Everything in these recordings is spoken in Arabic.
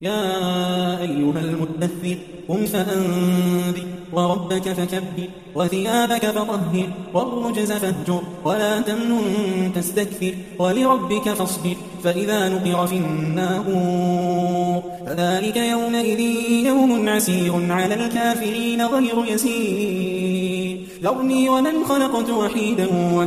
يا أيها المدثر قم فأنذر وربك فكبر وثيابك فطهر والرجز فاهجر ولا تمنن تستكثر ولربك فاصبر فإذا نقر في الناقور فذلك يومئذ يوم عسير على الكافرين غير يسير ذرني ومن خلقت وحيدا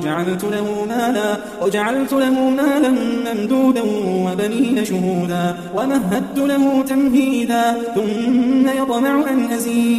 وجعلت له مالا ممدودا وبنين شهودا ومهدت له تمهيدا ثم يطمع أن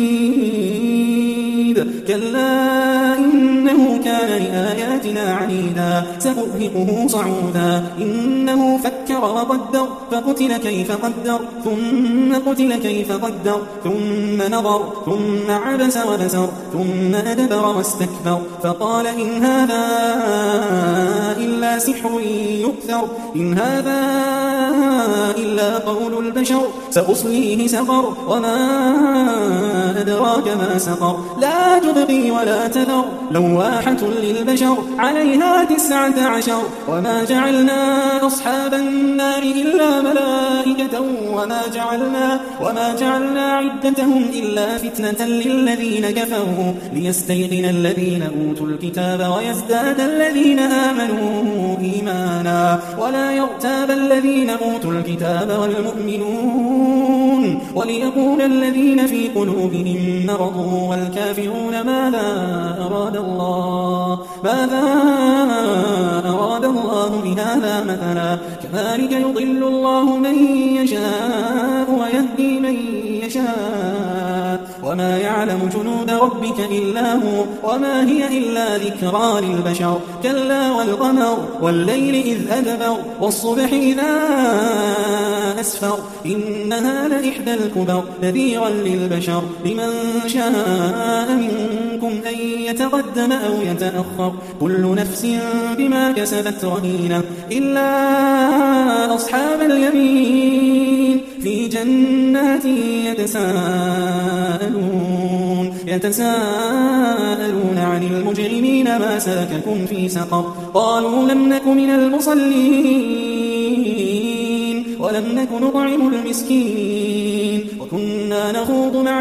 أزيد كلا إنه كان لآياتنا عنيدا سأرهقه صعودا إنه فكر وقدر فقتل كيف قدر ثم قتل كيف قدر ثم نظر ثم عبس وبسر ثم أدبر واستكبر فقال إن هذا إلا سحر يؤثر إن هذا إلا قول البشر سأصليه سقر وما أدراك ما سقر لا تبقي ولا تذر لواحة للبشر عليها 19 وما جعلنا أصحاب النار إلا ملائكة وما جعلنا عدتهم إلا فتنة للذين كفروا ليستيقن الذين أوتوا الكتاب ويزداد الذين آمنوا إيمانا ولا يرتاب الذين أوتوا الكتاب والمؤمنون وليقول الذين في قلوبهم مرض والكافرون ماذا أراد الله بهذا مثلا كذلك يضل الله من يشاء ويهدي من يشاء وما يعلم جنود ربك إلا هو وما هي إلا ذكرى للبشر كلا والقمر والليل إذ أدبر والصبح إذا أسفر إنها لإحدى الكبر نذيرا للبشر لمن شاء منكم أن يتقدم أو يتأخر كل نفس بما كسبت رهينة إلا أصحاب اليمين في جنات يتساءلون عن المجرمين ما سلككم في سقر قالوا لم نك من المصلين ولم نك نطعم المسكين وكنا نخوض مع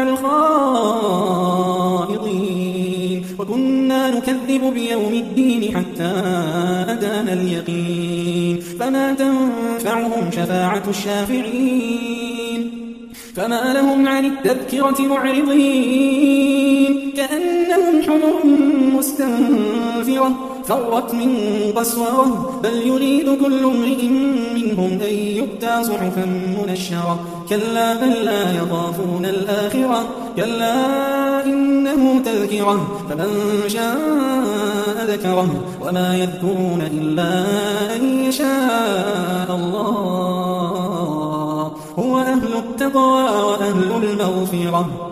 الخائضين وكنا نكذب بيوم الدين حتى أتانا اليقين فما تنفعهم شفاعة الشافعين فما لهم عن التذكرة معرضين كأنهم حمر مستنفرة فرت من قسورة بل يريد كل امرئ منهم أن يؤتى صحفا منشرة كلا بل لا يخافون الآخرة كلا إنه تذكرة فمن شاء ذكره وما يذكرون إلا أن يشاء الله هو أهل التقوى وأهل المغفرة